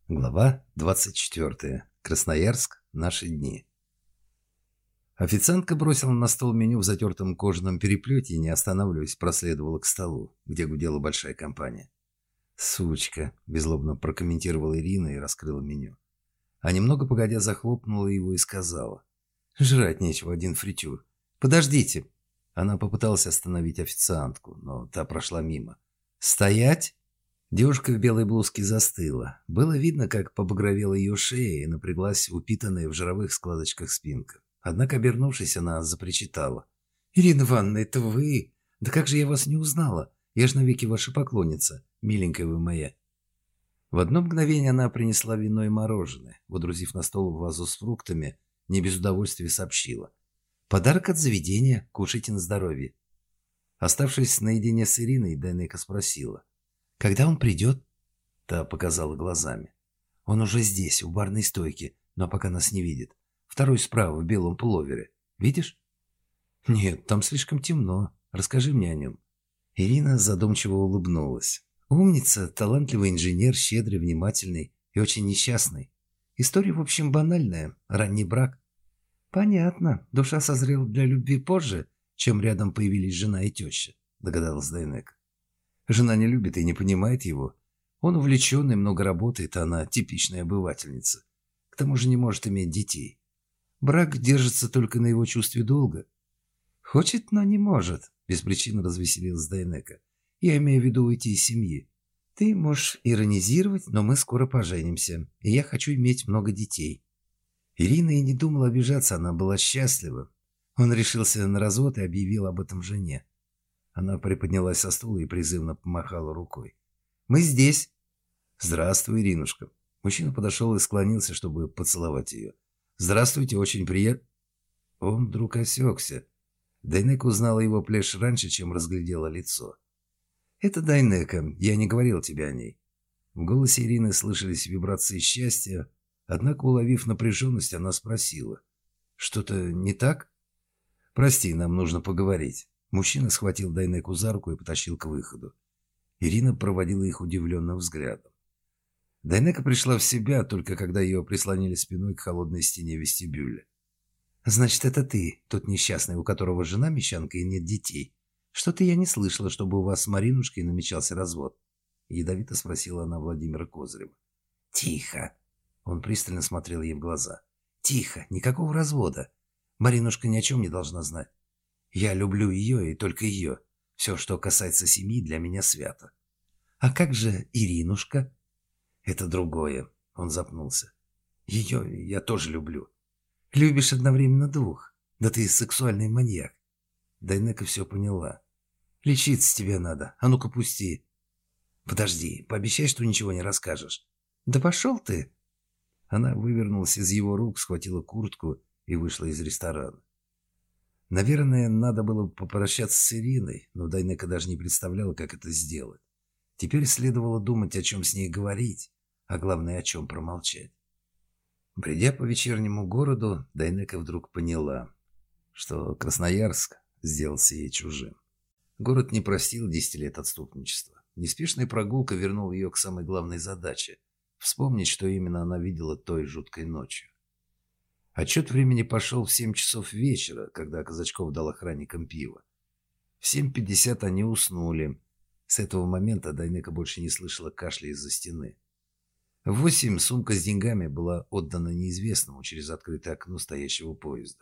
Глава 24. Красноярск. Наши дни. Официантка бросила на стол меню в затертом кожаном переплете и, не останавливаясь, проследовала к столу, где гудела большая компания. «Сучка», – беззлобно прокомментировала Ирина и раскрыла меню. А немного погодя захлопнула его и сказала: «Жрать нечего, один фритюр. Подождите». Она попыталась остановить официантку, но та прошла мимо. «Стоять!» Девушка в белой блузке застыла. Было видно, как побагровела ее шея и напряглась упитанная в жировых складочках спинка. Однако, обернувшись, она запричитала: «Ирина Ивановна, это вы? Да как же я вас не узнала? Я ж навеки ваша поклонница, миленькая вы моя». В одно мгновение она принесла вино и мороженое, водрузив на стол вазу с фруктами, не без удовольствия сообщила: «Подарок от заведения, кушайте на здоровье». Оставшись наедине с Ириной, Дайнека спросила: «Когда он придет?» Та показала глазами. «Он уже здесь, у барной стойки, но пока нас не видит. Второй справа, в белом пуловере. Видишь?» «Нет, там слишком темно. Расскажи мне о нем». Ирина задумчиво улыбнулась. «Умница, талантливый инженер, щедрый, внимательный и очень несчастный. История, в общем, банальная. Ранний брак». «Понятно. Душа созрела для любви позже, чем рядом появились жена и теща», догадалась Дайнека. Жена не любит и не понимает его. Он увлеченный, много работает, а она типичная обывательница. К тому же не может иметь детей. Брак держится только на его чувстве долга. Хочет, но не может, без причины развеселилась Дайнека. Я имею в виду уйти из семьи. Ты можешь иронизировать, но мы скоро поженимся, и я хочу иметь много детей. Ирина и не думала обижаться, она была счастлива. Он решился на развод и объявил об этом жене. Она приподнялась со стула и призывно помахала рукой. «Мы здесь!» «Здравствуй, Иринушка!» Мужчина подошел и склонился, чтобы поцеловать ее. «Здравствуйте, очень приятно!» Он вдруг осекся. Дайнека узнала его плешь раньше, чем разглядела лицо. «Это Дайнека, я не говорил тебе о ней». В голосе Ирины слышались вибрации счастья, однако, уловив напряженность, она спросила: «Что-то не так?» «Прости, нам нужно поговорить». Мужчина схватил Дайнеку за руку и потащил к выходу. Ирина проводила их удивленным взглядом. Дайнека пришла в себя, только когда ее прислонили спиной к холодной стене вестибюля. «Значит, это ты, тот несчастный, у которого жена мещанка и нет детей. Что-то я не слышала, чтобы у вас с Маринушкой намечался развод», ядовито спросила она Владимира Козырева. «Тихо!» Он пристально смотрел ей в глаза. «Тихо! Никакого развода! Маринушка ни о чем не должна знать. Я люблю ее и только ее. Все, что касается семьи, для меня свято». «А как же Иринушка?» «Это другое», — он запнулся. «Ее я тоже люблю». «Любишь одновременно двух? Да ты сексуальный маньяк». Дайнека все поняла. «Лечиться тебе надо. А ну-ка пусти». «Подожди, пообещай, что ничего не расскажешь». «Да пошел ты!» Она вывернулась из его рук, схватила куртку и вышла из ресторана. Наверное, надо было попрощаться с Ириной, но Дайнека даже не представляла, как это сделать. Теперь следовало думать, о чем с ней говорить, а главное, о чем промолчать. Бредя по вечернему городу, Дайнека вдруг поняла, что Красноярск сделался ей чужим. Город не простил 10 лет отступничества. Неспешная прогулка вернула ее к самой главной задаче – вспомнить, что именно она видела той жуткой ночью. Отчет времени пошел в 7 часов вечера, когда Казачков дал охранникам пиво. В 7:50 они уснули. С этого момента Дайнека больше не слышала кашля из-за стены. В 8 сумка с деньгами была отдана неизвестному через открытое окно стоящего поезда.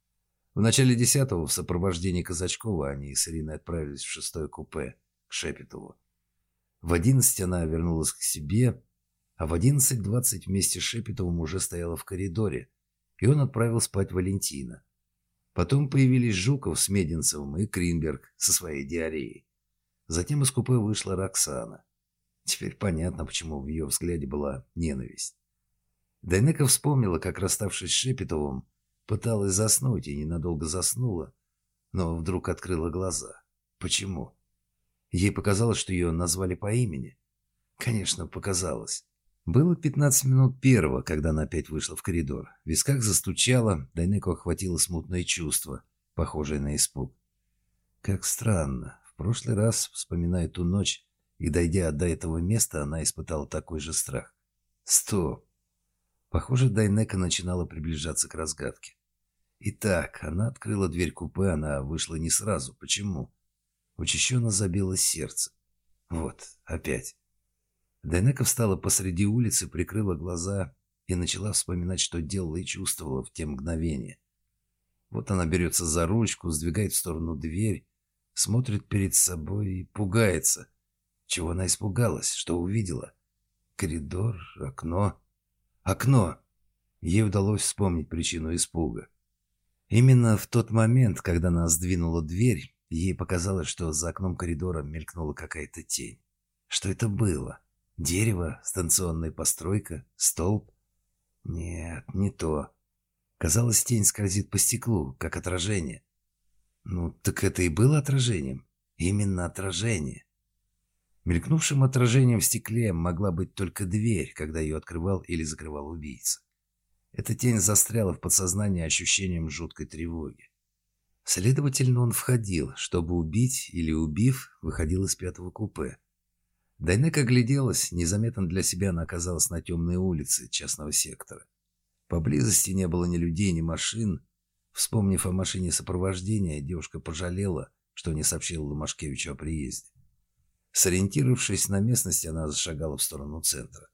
В начале 10-го в сопровождении Казачкова они с Ириной отправились в 6-е купе к Шепетову. В 11 она вернулась к себе, а в 11:20 вместе с Шепетовым уже стояла в коридоре, и он отправил спать Валентина. Потом появились Жуков с Мединцевым и Кринберг со своей диареей. Затем из купе вышла Роксана. Теперь понятно, почему в ее взгляде была ненависть. Дайнека вспомнила, как, расставшись с Шепетовым, пыталась заснуть и ненадолго заснула, но вдруг открыла глаза. Почему? Ей показалось, что ее назвали по имени. Конечно, показалось. Было 15 минут первого, когда она опять вышла в коридор. В висках застучало, Дайнеку охватило смутное чувство, похожее на испуг. Как странно. В прошлый раз, вспоминая ту ночь и дойдя до этого места, она испытала такой же страх. Стоп. Похоже, Дайнека начинала приближаться к разгадке. Итак, она открыла дверь купе, она вышла не сразу. Почему? Учащенно забилось сердце. Вот, опять. Дайнека встала посреди улицы, прикрыла глаза и начала вспоминать, что делала и чувствовала в те мгновения. Вот она берется за ручку, сдвигает в сторону дверь, смотрит перед собой и пугается. Чего она испугалась? Что увидела? Коридор, окно. Окно! Ей удалось вспомнить причину испуга. Именно в тот момент, когда она сдвинула дверь, ей показалось, что за окном коридора мелькнула какая-то тень. Что это было? Дерево, станционная постройка, столб? Нет, не то. Казалось, тень скользит по стеклу, как отражение. Ну, так это и было отражением. Именно отражение. Мелькнувшим отражением в стекле могла быть только дверь, когда ее открывал или закрывал убийца. Эта тень застряла в подсознании ощущением жуткой тревоги. Следовательно, он входил, чтобы убить или, убив, выходил из пятого купе. Дайнека огляделась, незаметно для себя она оказалась на темной улице частного сектора. Поблизости не было ни людей, ни машин. Вспомнив о машине сопровождения, девушка пожалела, что не сообщила Ломашкевичу о приезде. Сориентировавшись на местности, она зашагала в сторону центра.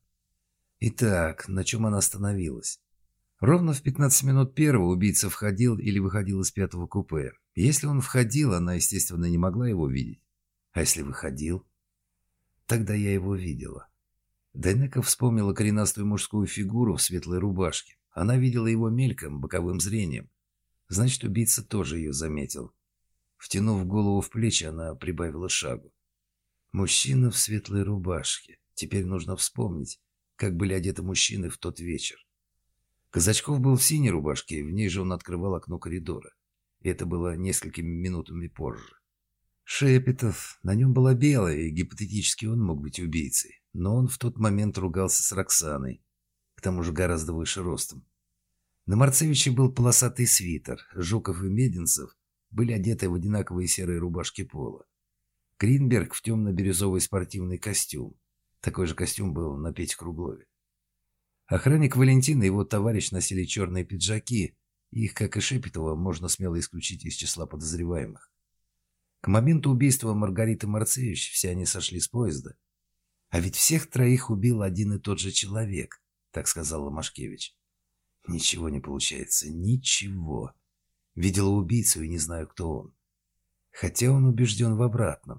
Итак, на чем она остановилась? Ровно в 15 минут первого убийца входил или выходил из пятого купе. Если он входил, она, естественно, не могла его видеть. А если выходил? Тогда я его видела. Дайнека вспомнила коренастую мужскую фигуру в светлой рубашке. Она видела его мельком, боковым зрением. Значит, убийца тоже ее заметил. Втянув голову в плечи, она прибавила шагу. Мужчина в светлой рубашке. Теперь нужно вспомнить, как были одеты мужчины в тот вечер. Казачков был в синей рубашке, в ней же он открывал окно коридора. И это было несколькими минутами позже. Шепетов, на нем была белая, и гипотетически он мог быть убийцей. Но он в тот момент ругался с Роксаной, к тому же гораздо выше ростом. На Марцевиче был полосатый свитер, Жуков и Мединцев были одеты в одинаковые серые рубашки пола. Гринберг в темно-бирюзовый спортивный костюм. Такой же костюм был на Пете Круглове. Охранник Валентин и его товарищ носили черные пиджаки, и их, как и Шепетова, можно смело исключить из числа подозреваемых. К моменту убийства Маргариты Марцевич все они сошли с поезда. А ведь всех троих убил один и тот же человек, так сказал Ломашкевич. Ничего не получается, ничего. Видела убийцу и не знаю, кто он. Хотя он убежден в обратном.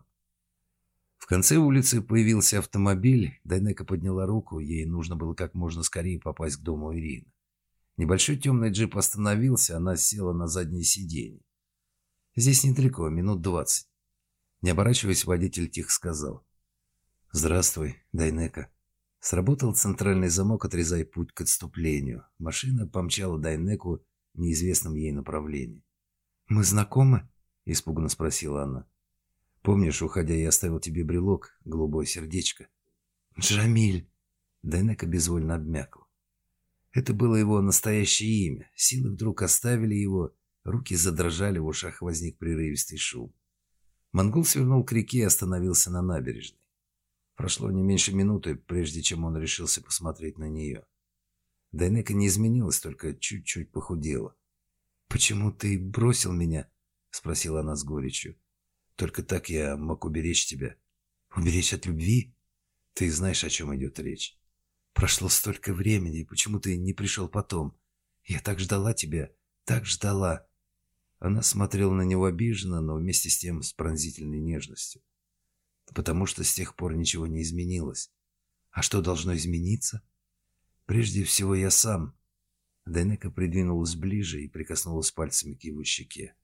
В конце улицы появился автомобиль. Дайнека подняла руку, ей нужно было как можно скорее попасть к дому Ирины. Небольшой темный джип остановился, она села на заднее сиденье. Здесь недалеко, минут 20. Не оборачиваясь, водитель тихо сказал: «Здравствуй, Дайнека». Сработал центральный замок, отрезая путь к отступлению. Машина помчала Дайнеку в неизвестном ей направлении. «Мы знакомы?» – испуганно спросила она. «Помнишь, уходя, я оставил тебе брелок, голубое сердечко?» «Джамиль!» Дайнека безвольно обмякла. Это было его настоящее имя. Силы вдруг оставили его, руки задрожали, в ушах возник прерывистый шум. Монгол свернул к реке и остановился на набережной. Прошло не меньше минуты, прежде чем он решился посмотреть на нее. Дайнека не изменилась, только чуть-чуть похудела. «Почему ты бросил меня?» – спросила она с горечью. «Только так я мог уберечь тебя». «Уберечь от любви? Ты знаешь, о чем идет речь. Прошло столько времени, почему ты не пришел потом? Я так ждала тебя, так ждала». Она смотрела на него обиженно, но вместе с тем с пронзительной нежностью. «Потому что с тех пор ничего не изменилось. А что должно измениться? Прежде всего я сам». Дайнека придвинулась ближе и прикоснулась пальцами к его щеке.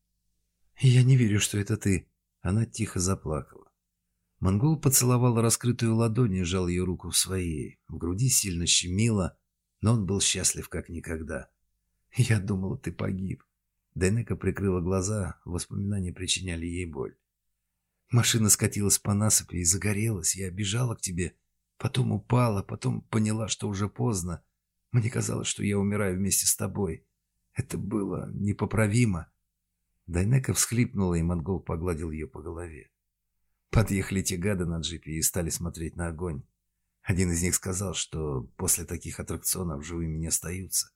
«Я не верю, что это ты». Она тихо заплакала. Монгол поцеловал раскрытую ладонь и сжал ее руку в своей. В груди сильно щемило, но он был счастлив как никогда. «Я думала, ты погиб». Дайнека прикрыла глаза, воспоминания причиняли ей боль. «Машина скатилась по насыпи и загорелась. Я бежала к тебе, потом упала, потом поняла, что уже поздно. Мне казалось, что я умираю вместе с тобой. Это было непоправимо». Дайнека всхлипнула, и монгол погладил ее по голове. Подъехали те гады на джипе и стали смотреть на огонь. Один из них сказал, что после таких аттракционов живыми не остаются.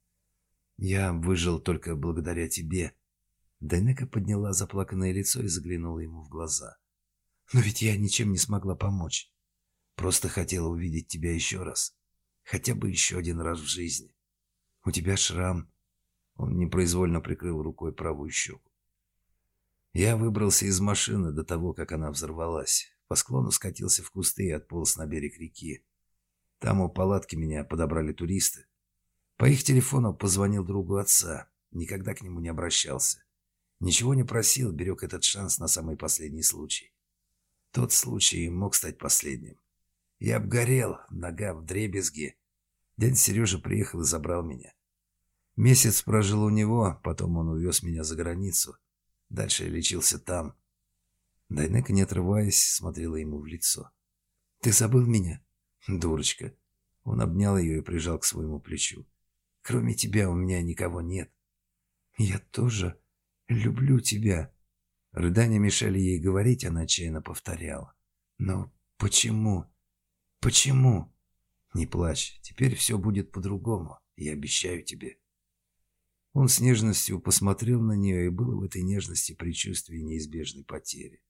Я выжил только благодаря тебе. Дайнека подняла заплаканное лицо и заглянула ему в глаза. Но ведь я ничем не смогла помочь. Просто хотела увидеть тебя еще раз. Хотя бы еще один раз в жизни. У тебя шрам. Он непроизвольно прикрыл рукой правую щеку. Я выбрался из машины до того, как она взорвалась. По склону скатился в кусты и отполз на берег реки. Там у палатки меня подобрали туристы. По их телефону позвонил другу отца. Никогда к нему не обращался. Ничего не просил, берег этот шанс на самый последний случай. Тот случай мог стать последним. Я обгорел, нога вдребезги. Дядя Сережа приехал и забрал меня. Месяц прожил у него, потом он увез меня за границу. Дальше я лечился там. Дайнека, не отрываясь, смотрела ему в лицо. «Ты забыл меня?» «Дурочка». Он обнял ее и прижал к своему плечу. «Кроме тебя у меня никого нет». «Я тоже люблю тебя». Рыдания мешали ей говорить, она отчаянно повторяла. «Но почему? Почему?» «Не плачь, теперь все будет по-другому, я обещаю тебе». Он с нежностью посмотрел на нее, и было в этой нежности предчувствие неизбежной потери.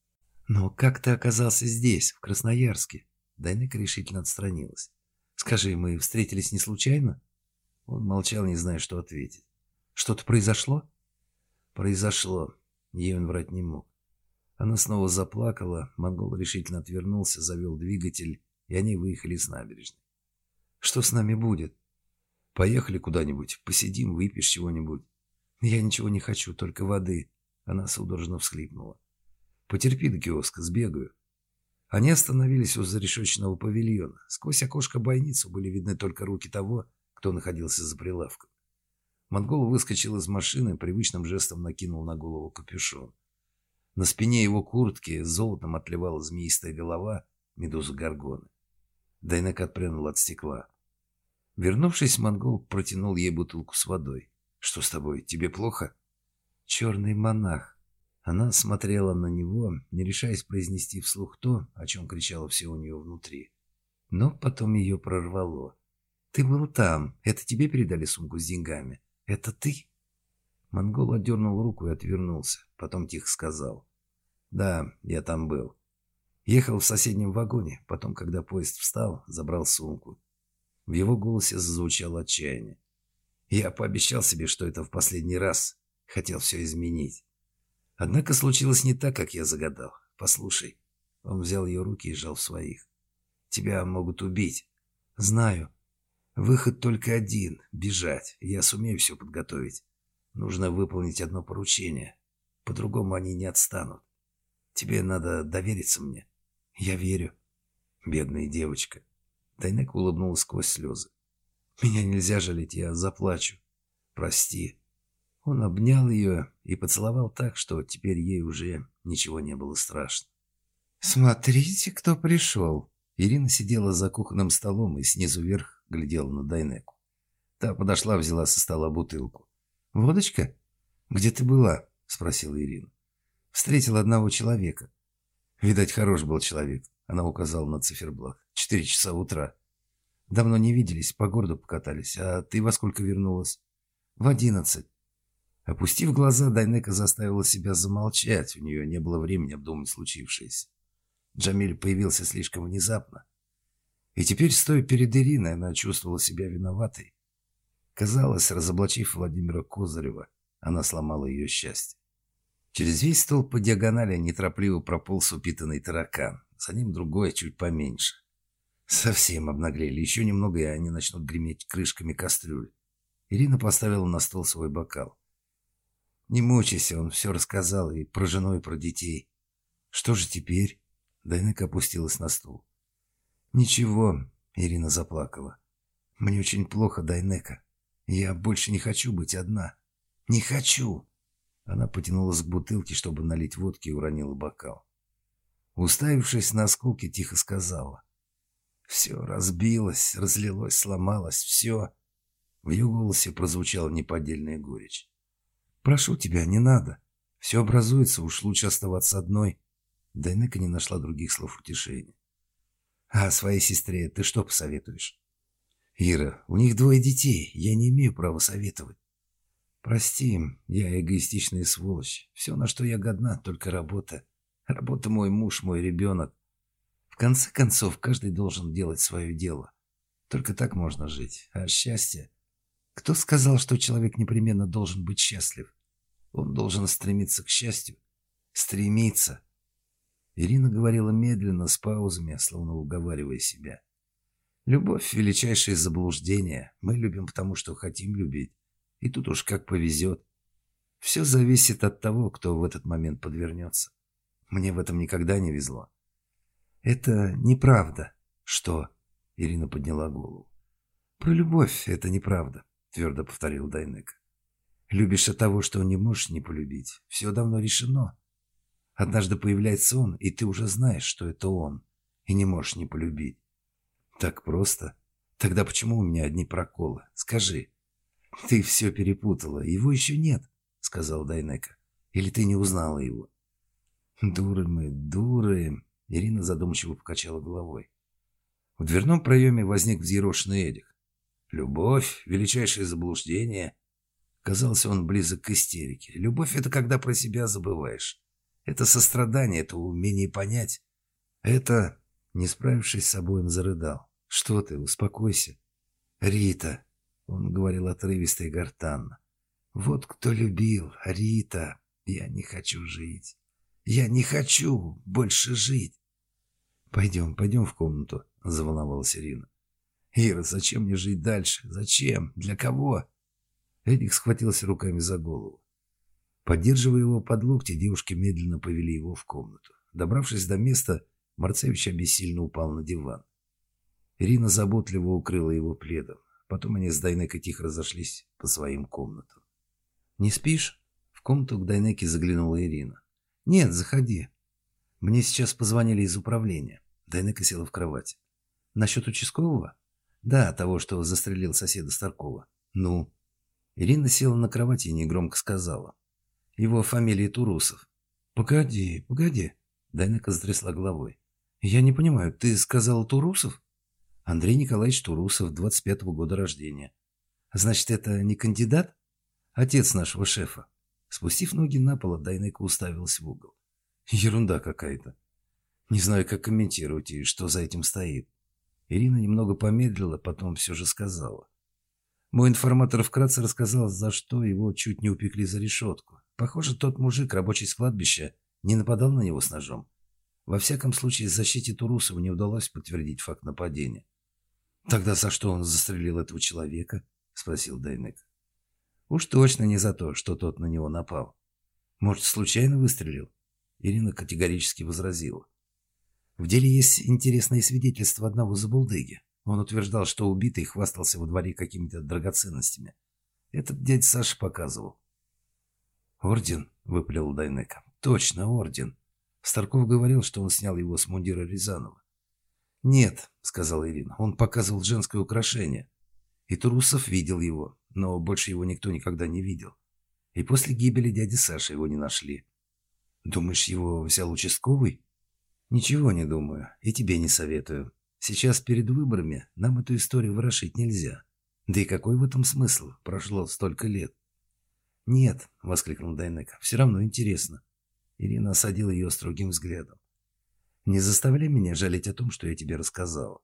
«Но как ты оказался здесь, в Красноярске?» Дайнека решительно отстранилась. «Скажи, мы встретились не случайно?» Он молчал, не зная, что ответить. «Что-то произошло?» «Произошло». Ей он врать не мог. Она снова заплакала, монгол решительно отвернулся, завел двигатель, и они выехали с набережной. «Что с нами будет?» «Поехали куда-нибудь, посидим, выпьешь чего-нибудь». «Я ничего не хочу, только воды». Она судорожно всхлипнула. «Потерпи до киоска, сбегаю». Они остановились у зарешеченного павильона. Сквозь окошко бойницу были видны только руки того, кто находился за прилавком. Монгол выскочил из машины, привычным жестом накинул на голову капюшон. На спине его куртки золотом отливала змеистая голова медузы Горгоны. Дайнека отпрянула от стекла. Вернувшись, монгол протянул ей бутылку с водой. «Что с тобой? Тебе плохо?» «Черный монах». Она смотрела на него, не решаясь произнести вслух то, о чем кричало все у нее внутри. Но потом ее прорвало. «Ты был там. Это тебе передали сумку с деньгами? Это ты?» Монгол отдернул руку и отвернулся. Потом тихо сказал. «Да, я там был. Ехал в соседнем вагоне. Потом, когда поезд встал, забрал сумку». В его голосе зазвучало отчаяние. «Я пообещал себе, что это в последний раз. Хотел все изменить. Однако случилось не так, как я загадал. Послушай». Он взял ее руки и сжал в своих. «Тебя могут убить. Знаю. Выход только один — бежать. Я сумею все подготовить. Нужно выполнить одно поручение. По-другому они не отстанут. Тебе надо довериться мне. Я верю». «Бедная девочка». Дайнека улыбнулась сквозь слезы. «Меня нельзя жалеть, я заплачу. Прости». Он обнял ее и поцеловал так, что теперь ей уже ничего не было страшно. «Смотрите, кто пришел!» Ирина сидела за кухонным столом и снизу вверх глядела на Дайнеку. Та подошла, взяла со стола бутылку. «Водочка? Где ты была?» — спросила Ирина. «Встретила одного человека. Видать, хорош был человек». Она указала на циферблат. 4 часа утра. «Давно не виделись, по городу покатались. А ты во сколько вернулась?» «В 11». Опустив глаза, Дайнека заставила себя замолчать. У нее не было времени обдумать случившееся. Джамиль появился слишком внезапно. И теперь, стоя перед Ириной, она чувствовала себя виноватой. Казалось, разоблачив Владимира Козырева, она сломала ее счастье. Через весь стол по диагонали неторопливо прополз упитанный таракан. За ним другой, чуть поменьше. Совсем обнаглели. Еще немного, и они начнут греметь крышками кастрюль. Ирина поставила на стол свой бокал. «Не мучайся, он все рассказал и про жену, и про детей. Что же теперь?» Дайнека опустилась на стул. «Ничего», — Ирина заплакала. «Мне очень плохо, Дайнека. Я больше не хочу быть одна. Не хочу!» Она потянулась к бутылке, чтобы налить водки, и уронила бокал. Уставившись на осколки, тихо сказала. «Все разбилось, разлилось, сломалось, все». В ее голосе прозвучала неподдельная горечь. «Прошу тебя, не надо. Все образуется, уж лучше оставаться одной». Дайнека не нашла других слов утешения. А своей сестре ты что посоветуешь? Ира, у них 2 детей, я не имею права советовать. Прости, я эгоистичная сволочь. Все, на что я годна, только работа. Работа мой муж, мой ребенок. В конце концов, каждый должен делать свое дело. Только так можно жить. А счастье? Кто сказал, что человек непременно должен быть счастлив? Он должен стремиться к счастью. Стремиться. Ирина говорила медленно, с паузами, словно уговаривая себя. Любовь — величайшее заблуждение. Мы любим потому, что хотим любить. И тут уж как повезет. Все зависит от того, кто в этот момент подвернется. Мне в этом никогда не везло. Это неправда. Что? Ирина подняла голову. Про любовь это неправда, твердо повторил Дайнека. Любишь от того, что не можешь не полюбить. Все давно решено. Однажды появляется он, и ты уже знаешь, что это он, и не можешь не полюбить. Так просто? Тогда почему у меня одни проколы? Скажи. Ты все перепутала. Его еще нет, сказал Дайнека. Или ты не узнала его? Дуры мы, дуры. Ирина задумчиво покачала головой. В дверном проеме возник взъерошенный Эдик. Любовь — величайшее заблуждение. Казалось, он близок к истерике. Любовь — это когда про себя забываешь. Это сострадание, это умение понять. Это... Не справившись с собой, он зарыдал. «Что ты? Успокойся». «Рита», — он говорил отрывисто и гортанно. «Вот кто любил, Рита. Я не хочу жить. Я не хочу больше жить». «Пойдем, пойдем в комнату», — заволновалась Ирина. «Ира, зачем мне жить дальше? Зачем? Для кого?» Эдик схватился руками за голову. Поддерживая его под локти, девушки медленно повели его в комнату. Добравшись до места, Марцевич обессильно упал на диван. Ирина заботливо укрыла его пледом. Потом они с Дайнекой тихо разошлись по своим комнатам. «Не спишь?» В комнату к Дайнеке заглянула Ирина. «Нет, заходи. Мне сейчас позвонили из управления». Дайнека села в кровати. «Насчет участкового?» «Да, того, что застрелил соседа Старкова». «Ну?» Ирина села на кровати и негромко сказала. «Его фамилия Турусов». «Погоди, погоди». Дайнека затрясла головой. «Я не понимаю, ты сказал Турусов?» «Андрей Николаевич Турусов, 25-го года рождения». «Значит, это не кандидат?» «Отец нашего шефа». Спустив ноги на пол, Дайнека уставилась в угол. «Ерунда какая-то. Не знаю, как комментировать и что за этим стоит». Ирина немного помедлила, потом все же сказала. Мой информатор вкратце рассказал, за что его чуть не упекли за решетку. Похоже, тот мужик, рабочий с кладбища, не нападал на него с ножом. Во всяком случае, защите Турусова не удалось подтвердить факт нападения. «Тогда за что он застрелил этого человека?» — спросил Дайнек. «Уж точно не за то, что тот на него напал. Может, случайно выстрелил?» Ирина категорически возразила. «В деле есть интересное свидетельство одного забулдыги. Он утверждал, что убитый хвастался во дворе какими-то драгоценностями. Этот дядь Саша показывал». «Орден?» — выпалил Дайнека. «Точно, орден. Старков говорил, что он снял его с мундира Рязанова». «Нет», — сказала Ирина, — «он показывал женское украшение. И Турусов видел его, но больше его никто никогда не видел. И после гибели дяди Саши его не нашли». «Думаешь, его взял участковый?» «Ничего не думаю, и тебе не советую. Сейчас перед выборами нам эту историю ворошить нельзя. Да и какой в этом смысл? Прошло столько лет». «Нет», — воскликнул Дайнека, — «все равно интересно». Ирина осадила ее строгим взглядом. «Не заставляй меня жалеть о том, что я тебе рассказала».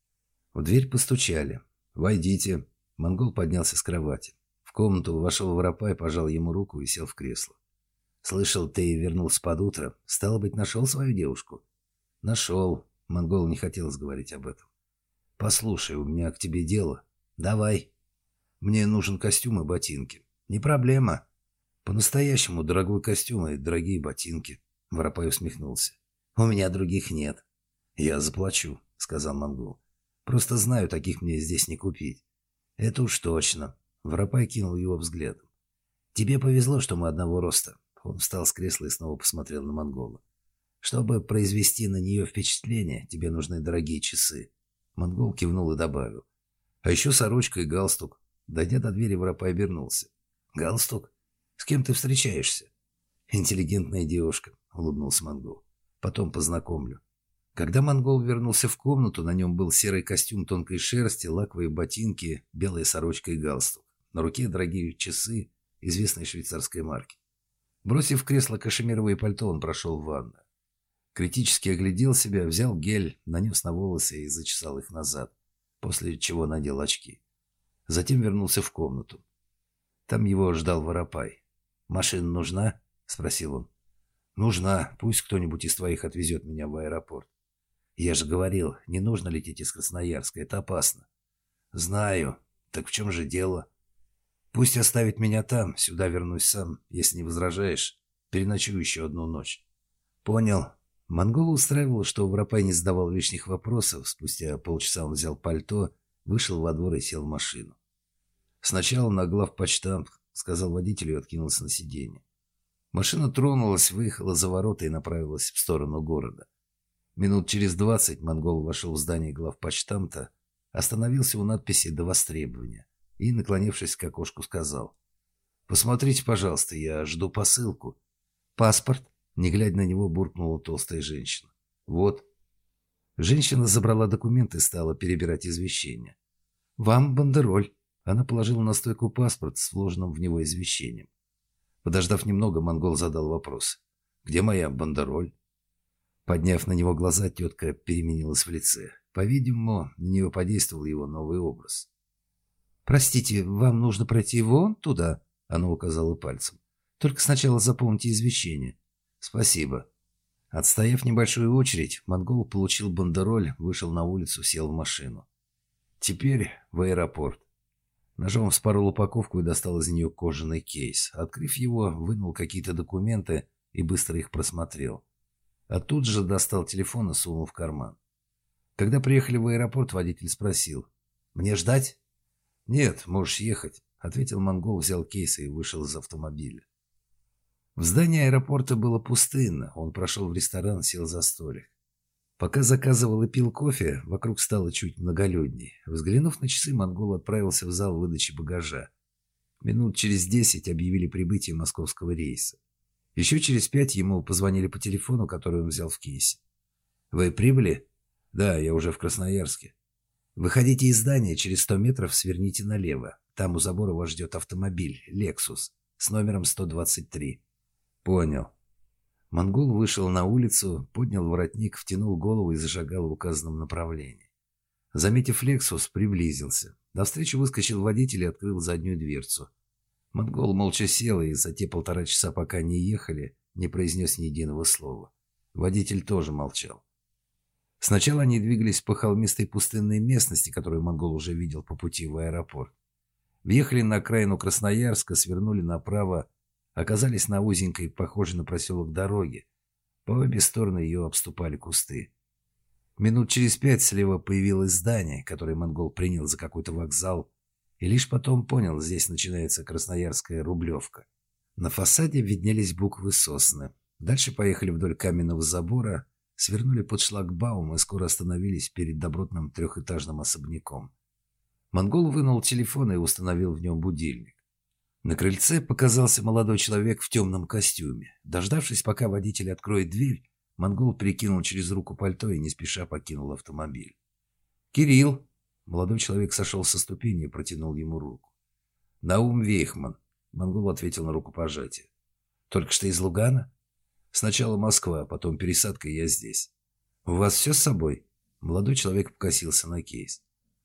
В дверь постучали. «Войдите». Монгол поднялся с кровати. В комнату вошел Воропай, пожал ему руку и сел в кресло. «Слышал, ты вернулся под утро. Стало быть, нашел свою девушку?» «Нашел». Монгол не хотелось говорить об этом. «Послушай, у меня к тебе дело». «Давай». «Мне нужен костюм и ботинки». «Не проблема». «По-настоящему дорогой костюм и дорогие ботинки», — Воропай усмехнулся. «У меня других нет». «Я заплачу», — сказал монгол. «Просто знаю, таких мне здесь не купить». «Это уж точно», — Воропай кинул его взглядом. «Тебе повезло, что мы одного роста». Он встал с кресла и снова посмотрел на монгола. «Чтобы произвести на нее впечатление, тебе нужны дорогие часы». Монгол кивнул и добавил. «А еще сорочка и галстук». Дойдя до двери, Воропай обернулся. «Галстук? С кем ты встречаешься?» «Интеллигентная девушка», — улыбнулся монгол. «Потом познакомлю». Когда монгол вернулся в комнату, на нем был серый костюм тонкой шерсти, лаковые ботинки, белая сорочка и галстук. На руке дорогие часы известной швейцарской марки. Бросив в кресло кашемировое пальто, он прошел в ванную. Критически оглядел себя, взял гель, нанес на волосы и зачесал их назад, после чего надел очки. Затем вернулся в комнату. Там его ждал Воропай. «Машина нужна?» – спросил он. «Нужна. Пусть кто-нибудь из твоих отвезет меня в аэропорт». «Я же говорил, не нужно лететь из Красноярска, это опасно». «Знаю. Так в чем же дело?» «Пусть оставит меня там, сюда вернусь сам, если не возражаешь. Переночую еще одну ночь». «Понял». Монгол устраивал, что Воропай не задавал лишних вопросов. Спустя полчаса он взял пальто, вышел во двор и сел в машину. «Сначала на главпочтамт», — сказал водителю и откинулся на сиденье. Машина тронулась, выехала за ворота и направилась в сторону города. Минут через 20 монгол вошел в здание главпочтамта, остановился у надписи «До востребования» и, наклонившись к окошку, сказал: «Посмотрите, пожалуйста, я жду посылку». «Паспорт?» — не глядя на него, буркнула толстая женщина. «Вот». Женщина забрала документы и стала перебирать извещения. «Вам бандероль». Она положила на стойку паспорт с вложенным в него извещением. Подождав немного, монгол задал вопрос: «Где моя бандероль?» Подняв на него глаза, тетка переменилась в лице. По-видимому, на нее подействовал его новый образ. «Простите, вам нужно пройти вон туда?» Она указала пальцем. «Только сначала заполните извещение». «Спасибо». Отстояв небольшую очередь, монгол получил бандероль, вышел на улицу, сел в машину. Теперь в аэропорт. Ножом вспорол упаковку и достал из нее кожаный кейс. Открыв его, вынул какие-то документы и быстро их просмотрел. А тут же достал телефон и сунул в карман. Когда приехали в аэропорт, водитель спросил: «Мне ждать?» «Нет, можешь ехать», — ответил монгол, взял кейс и вышел из автомобиля. В здании аэропорта было пустынно. Он прошел в ресторан, сел за столик. Пока заказывал и пил кофе, вокруг стало чуть многолюдней. Взглянув на часы, монгол отправился в зал выдачи багажа. Минут через 10 объявили прибытие московского рейса. Еще через 5 ему позвонили по телефону, который он взял в кейсе. «Вы прибыли?» «Да, я уже в Красноярске». «Выходите из здания, через 100 метров сверните налево. Там у забора вас ждет автомобиль «Лексус» с номером 123. «Понял». Монгол вышел на улицу, поднял воротник, втянул голову и зашагал в указанном направлении. Заметив «Лексус», приблизился. Навстречу выскочил водитель и открыл заднюю дверцу. Монгол молча сел и за те 1,5 часа, пока не ехали, не произнес ни единого слова. Водитель тоже молчал. Сначала они двигались по холмистой пустынной местности, которую монгол уже видел по пути в аэропорт. Въехали на окраину Красноярска, свернули направо, оказались на узенькой, похожей на проселок дороге. По обе стороны ее обступали кусты. Минут через 5 слева появилось здание, которое монгол принял за какой-то вокзал, и лишь потом понял, здесь начинается Красноярская Рублевка. На фасаде виднелись буквы «Сосны». Дальше поехали вдоль каменного забора, свернули под шлагбаум и скоро остановились перед добротным 3-этажным особняком. Монгол вынул телефон и установил в нем будильник. На крыльце показался молодой человек в темном костюме. Дождавшись, пока водитель откроет дверь, монгол перекинул через руку пальто и не спеша покинул автомобиль. «Кирилл!» Молодой человек сошел со ступени и протянул ему руку. «Наум Вейхман», — монгол ответил на рукопожатие. «Только что из Лугана?» «Сначала Москва, потом пересадка, и я здесь». «У вас все с собой?» Молодой человек покосился на кейс.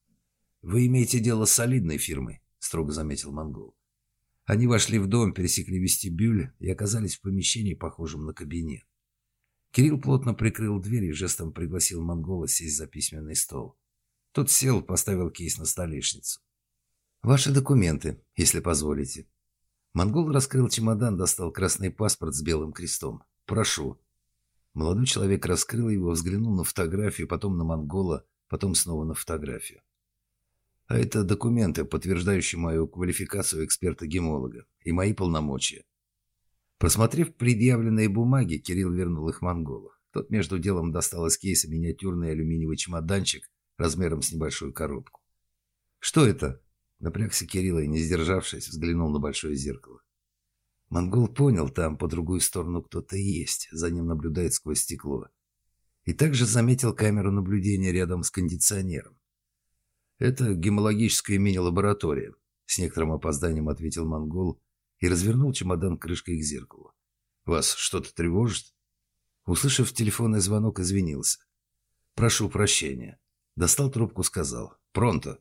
«Вы имеете дело с солидной фирмой», — строго заметил монгол. Они вошли в дом, пересекли вестибюль и оказались в помещении, похожем на кабинет. Кирилл плотно прикрыл дверь и жестом пригласил монгола сесть за письменный стол. Тот сел, поставил кейс на столешницу. «Ваши документы, если позволите». Монгол раскрыл чемодан, достал красный паспорт с белым крестом. «Прошу». Молодой человек раскрыл его, взглянул на фотографию, потом на монгола, потом снова на фотографию. «А это документы, подтверждающие мою квалификацию эксперта-гемолога и мои полномочия». Просмотрев предъявленные бумаги, Кирилл вернул их монголу. Тот между делом достал из кейса миниатюрный алюминиевый чемоданчик размером с небольшую коробку. «Что это?» Напрягся Кирилл и, не сдержавшись, взглянул на большое зеркало. Монгол понял, там по другую сторону кто-то есть, за ним наблюдает сквозь стекло. И также заметил камеру наблюдения рядом с кондиционером. «Это гемологическая мини-лаборатория», — с некоторым опозданием ответил монгол и развернул чемодан крышкой к зеркалу. «Вас что-то тревожит?» Услышав телефонный звонок, извинился. «Прошу прощения». Достал трубку, сказал. «Пронто».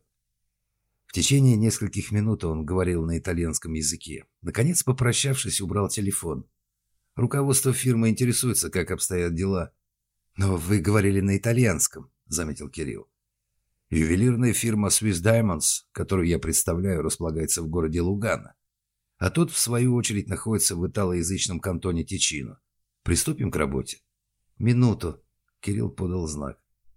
В течение нескольких минут он говорил на итальянском языке. Наконец, попрощавшись, убрал телефон. «Руководство фирмы интересуется, как обстоят дела». «Но вы говорили на итальянском», — заметил Кирилл. «Ювелирная фирма Swiss Diamonds, которую я представляю, располагается в городе Лугано. А тот, в свою очередь, находится в италоязычном кантоне Тичино. Приступим к работе?» «Минуту», — Кирилл подал знак.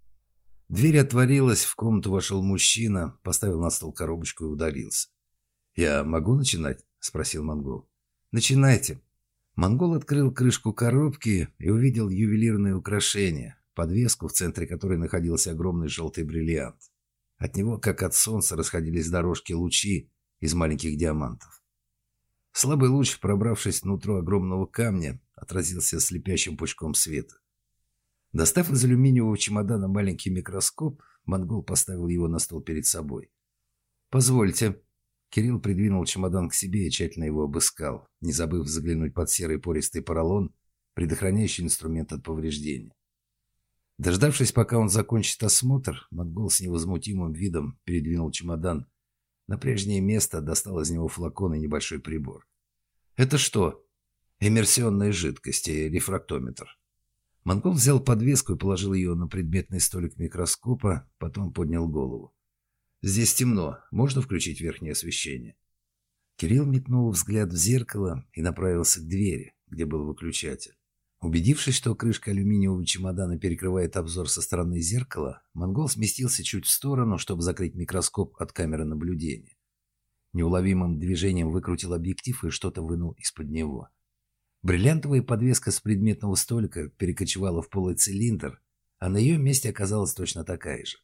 Дверь отворилась, в комнату вошел мужчина, поставил на стол коробочку и удалился. «Я могу начинать?» — спросил монгол. «Начинайте». Монгол открыл крышку коробки и увидел ювелирное украшение, подвеску, в центре которой находился огромный желтый бриллиант. От него, как от солнца, расходились дорожки лучи из маленьких диамантов. Слабый луч, пробравшись внутрь огромного камня, отразился слепящим пучком света. Достав из алюминиевого чемодана маленький микроскоп, монгол поставил его на стол перед собой. «Позвольте». Кирилл придвинул чемодан к себе и тщательно его обыскал, не забыв заглянуть под серый пористый поролон, предохраняющий инструмент от повреждения. Дождавшись, пока он закончит осмотр, монгол с невозмутимым видом передвинул чемодан на прежнее место, достал из него флакон и небольшой прибор. «Это что?» «Иммерсионная жидкость и рефрактометр». Монгол взял подвеску и положил ее на предметный столик микроскопа, потом поднял голову. «Здесь темно. Можно включить верхнее освещение?» Кирилл метнул взгляд в зеркало и направился к двери, где был выключатель. Убедившись, что крышка алюминиевого чемодана перекрывает обзор со стороны зеркала, монгол сместился чуть в сторону, чтобы закрыть микроскоп от камеры наблюдения. Неуловимым движением выкрутил объектив и что-то вынул из-под него. Бриллиантовая подвеска с предметного столика перекочевала в полый цилиндр, а на ее месте оказалась точно такая же.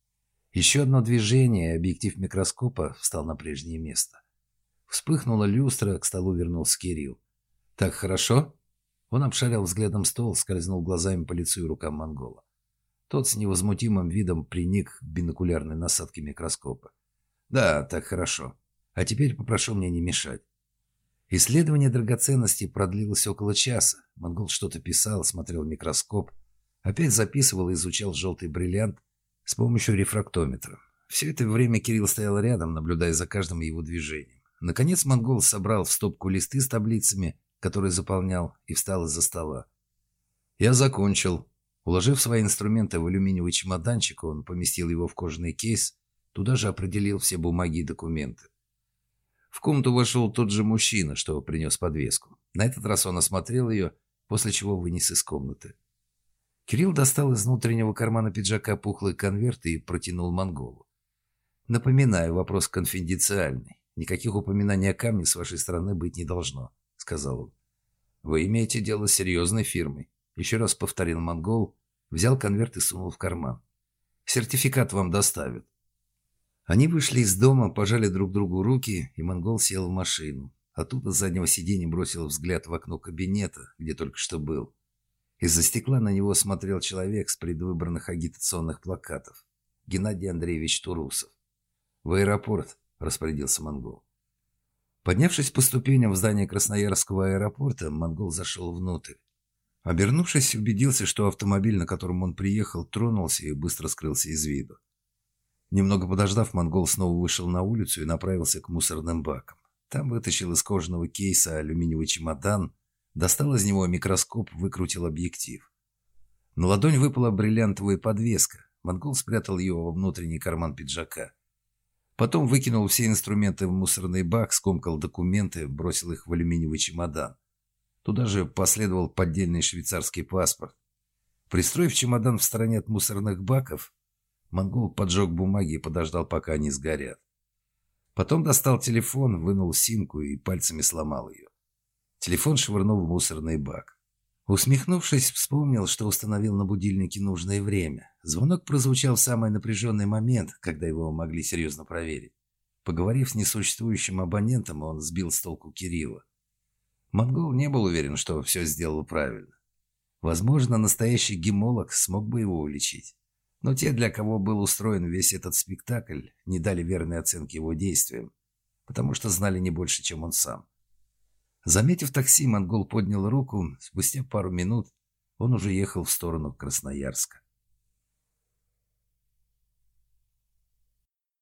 Еще одно движение, и объектив микроскопа встал на прежнее место. Вспыхнула люстра, к столу вернулся Кирилл. «Так хорошо?» Он обшарил взглядом стол, скользнул глазами по лицу и рукам монгола. Тот с невозмутимым видом приник к бинокулярной насадке микроскопа. «Да, так хорошо. А теперь попрошу мне не мешать». Исследование драгоценностей продлилось около часа. Монгол что-то писал, смотрел в микроскоп, опять записывал и изучал желтый бриллиант с помощью рефрактометра. Все это время Кирилл стоял рядом, наблюдая за каждым его движением. Наконец монгол собрал в стопку листы с таблицами, которые заполнял, и встал из-за стола. «Я закончил». Уложив свои инструменты в алюминиевый чемоданчик, он поместил его в кожаный кейс, туда же определил все бумаги и документы. В комнату вошел тот же мужчина, что принес подвеску. На этот раз он осмотрел ее, после чего вынес из комнаты. Кирилл достал из внутреннего кармана пиджака пухлый конверт и протянул монголу. «Напоминаю, вопрос конфиденциальный. Никаких упоминаний о камне с вашей стороны быть не должно», — сказал он. «Вы имеете дело с серьезной фирмой», — еще раз повторил монгол, взял конверт и сунул в карман. «Сертификат вам доставят». Они вышли из дома, пожали друг другу руки, и монгол сел в машину. Оттуда с заднего сиденья бросил взгляд в окно кабинета, где только что был. Из-за стекла на него смотрел человек с предвыборных агитационных плакатов. Геннадий Андреевич Турусов. «В аэропорт», — распорядился монгол. Поднявшись по ступеням в здание Красноярского аэропорта, монгол зашел внутрь. Обернувшись, убедился, что автомобиль, на котором он приехал, тронулся и быстро скрылся из виду. Немного подождав, монгол снова вышел на улицу и направился к мусорным бакам. Там вытащил из кожаного кейса алюминиевый чемодан, достал из него микроскоп, выкрутил объектив. На ладонь выпала бриллиантовая подвеска. Монгол спрятал ее во внутренний карман пиджака. Потом выкинул все инструменты в мусорный бак, скомкал документы, бросил их в алюминиевый чемодан. Туда же последовал поддельный швейцарский паспорт. Пристроив чемодан в стороне от мусорных баков, монгол поджег бумаги и подождал, пока они сгорят. Потом достал телефон, вынул симку и пальцами сломал ее. Телефон швырнул в мусорный бак. Усмехнувшись, вспомнил, что установил на будильнике нужное время. Звонок прозвучал в самый напряженный момент, когда его могли серьезно проверить. Поговорив с несуществующим абонентом, он сбил с толку Кирилла. Монгол не был уверен, что все сделал правильно. Возможно, настоящий гемолог смог бы его уличить. Но те, для кого был устроен весь этот спектакль, не дали верной оценки его действиям, потому что знали не больше, чем он сам. Заметив такси, монгол поднял руку. Спустя пару минут он уже ехал в сторону Красноярска.